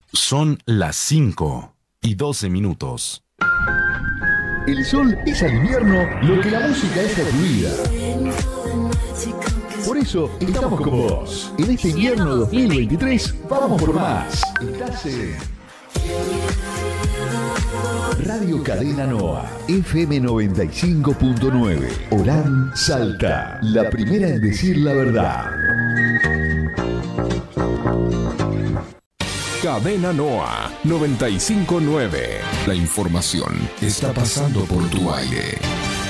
Son las 5:12. El sol es al invierno lo que la música es a tu vida. Por eso estamos con vos. En este invierno 2023 vamos por más. Estás en Radio Cadena Noa, FM 95.9, Orán, Salta, la primera en decir la verdad. Cadena Noa 95.9. La información está pasando por tu aire.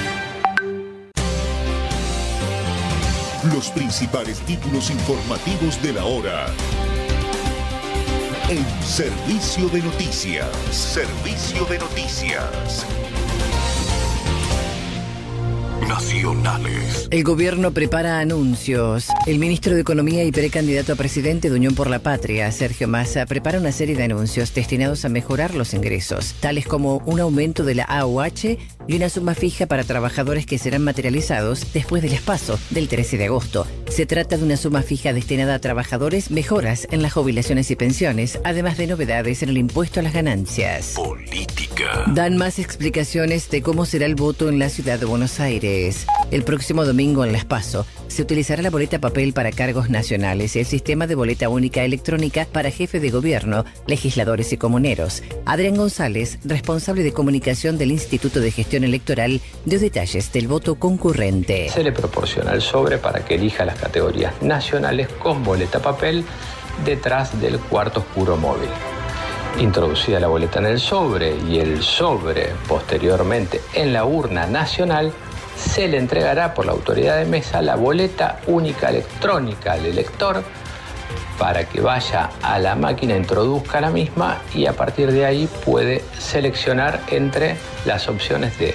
Los principales títulos informativos de la hora. En Servicio de Noticias. Servicio de Noticias. Nacionales. El gobierno prepara anuncios. El ministro de Economía y precandidato a presidente de Unión por la Patria, Sergio Massa, prepara una serie de anuncios destinados a mejorar los ingresos, tales como un aumento de la AUH y una suma fija para trabajadores que serán materializados después del PASO del 13 de agosto. Se trata de una suma fija destinada a trabajadores, mejoras en las jubilaciones y pensiones, además de novedades en el impuesto a las ganancias. Política. Dan más explicaciones de cómo será el voto en la ciudad de Buenos Aires. El próximo domingo en Las PASO se utilizará la boleta papel para cargos nacionales y el sistema de boleta única electrónica para jefe de gobierno, legisladores y comuneros. Adrián González, responsable de comunicación del Instituto de Gestión Electoral, dio detalles del voto concurrente. Se le proporciona el sobre para que elija las categorías nacionales con boleta papel detrás del cuarto oscuro móvil. Introducida la boleta en el sobre y el sobre posteriormente en la urna nacional, se le entregará por la autoridad de mesa la boleta única electrónica al elector para que vaya a la máquina, introduzca la misma y a partir de ahí puede seleccionar entre las opciones de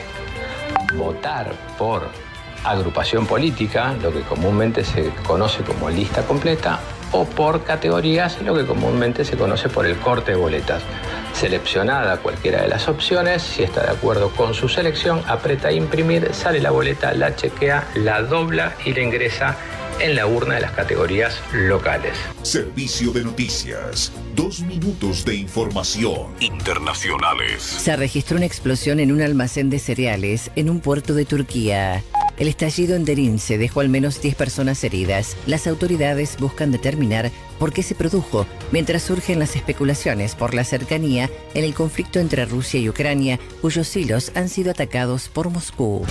votar por agrupación política, lo que comúnmente se conoce como lista completa, o por categorías, lo que comúnmente se conoce por el corte de boletas. Seleccionada cualquiera de las opciones, si está de acuerdo con su selección, aprieta imprimir, sale la boleta, la chequea, la dobla y la ingresa en la urna de las categorías locales. Servicio de Noticias. 2 minutos de información. Internacionales. Se registró una explosión en un almacén de cereales en un puerto de Turquía. El estallido en Derince dejó al menos 10 personas heridas. Las autoridades buscan determinar por qué se produjo, mientras surgen las especulaciones por la cercanía en el conflicto entre Rusia y Ucrania, cuyos hilos han sido atacados por Moscú.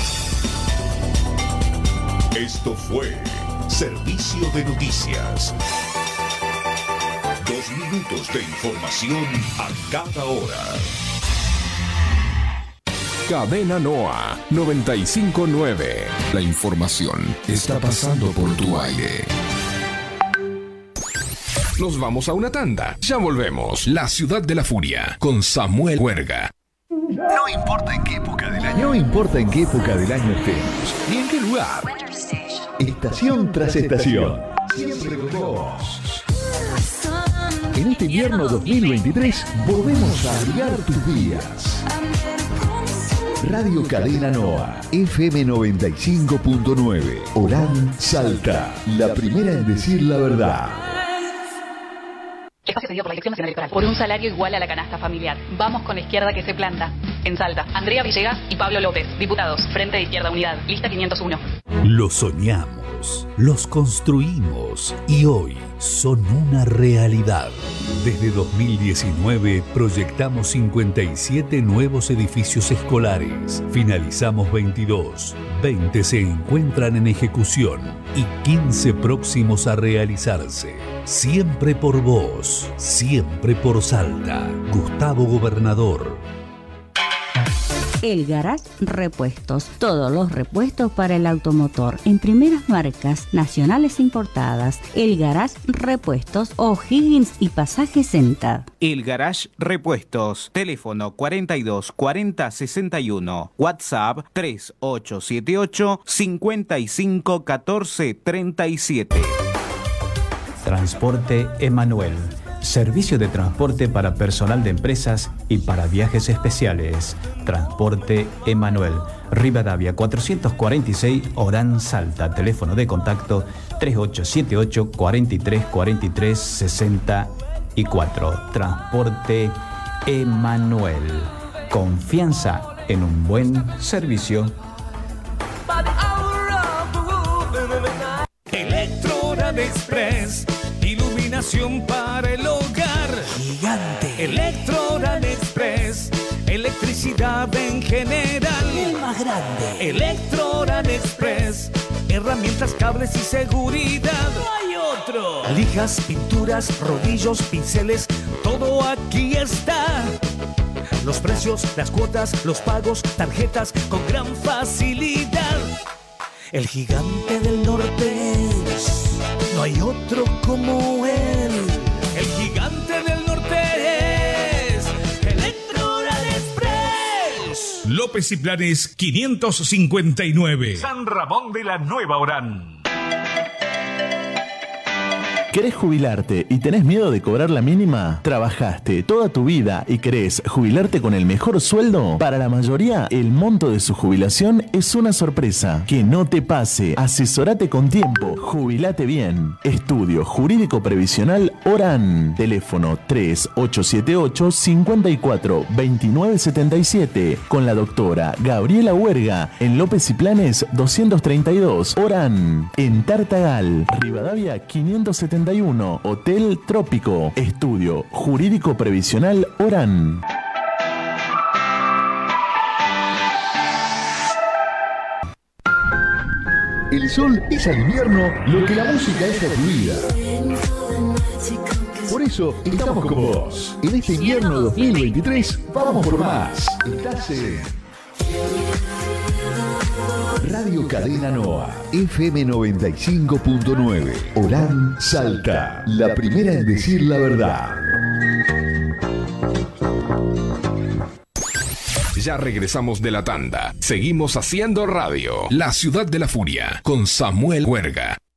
Esto fue Servicio de Noticias. 2 minutos de información a cada hora. Cadena Noa 95.9. La información está pasando por tu aire. Nos vamos a una tanda. Ya volvemos. La Ciudad de la Furia con Samuel Huerga. No importa en qué época del año. No importa en qué época del año estemos, ni en qué lugar. Estación tras estación. Siempre con vos. En este invierno 2023 volvemos a abrigar tus días. Radio Cadena Noa, FM 95.9, Orán, Salta, la primera en decir la verdad. Espacio cedido por la Dirección Nacional Electoral. Por un salario igual a la canasta familiar. Vamos con la izquierda que se planta. En Salta, Andrea Villegas y Pablo López, diputados. Frente de Izquierda Unidad, lista 501. Los soñamos, los construimos y hoy son una realidad. Desde 2019 proyectamos 57 nuevos edificios escolares. Finalizamos 22, 20 se encuentran en ejecución y 15 próximos a realizarse. Siempre por vos, siempre por Salta. Gustavo Gobernador. El Garage Repuestos. Todos los repuestos para el automotor en primeras marcas nacionales importadas. El Garage Repuestos, O'Higgins y Pasaje Senta. El Garage Repuestos. Teléfono 42 40 61. WhatsApp 3878 55 14 37. Transporte Emanuel. Servicio de transporte para personal de empresas y para viajes especiales. Transporte Emanuel. Rivadavia 446, Orán, Salta. Teléfono de contacto 3878 43 43 63. y 4. Transporte Emanuel. Confianza en un buen servicio. Electroran Express, iluminación para el hogar. Gigante. Electroran Express, electricidad en general. El más grande. Electroran Express, herramientas, cables y seguridad. No hay otro. Lijas, pinturas, rodillos, pinceles, todo aquí está. Los precios, las cuotas, los pagos, tarjetas con gran facilidad. El Gigante del Norte es, no hay otro como él. El Gigante del Norte es Electroran Express. López y Planes 559. San Ramón de la Nueva Orán. ¿Querés jubilarte y tenés miedo de cobrar la mínima? ¿Trabajaste toda tu vida y querés jubilarte con el mejor sueldo? Para la mayoría, el monto de su jubilación es una sorpresa. Que no te pase. Asesorate con tiempo. Jubilate bien. Estudio Jurídico Previsional Orán. Teléfono 3878-542977. Con la doctora Gabriela Huerga en López y Planes 232. Orán. En Tartagal, Rivadavia 570. Hotel Trópico. Estudio Jurídico Previsional Orán. El sol es al invierno lo que la música es a tu vida. Por eso estamos con vos. En este invierno 2023 vamos por más. Estás en Radio Cadena Noa, FM 95.9, Orán, Salta, la primera en decir la verdad. Ya regresamos de la tanda. Seguimos haciendo radio. La Ciudad de la Furia, con Samuel Huerga.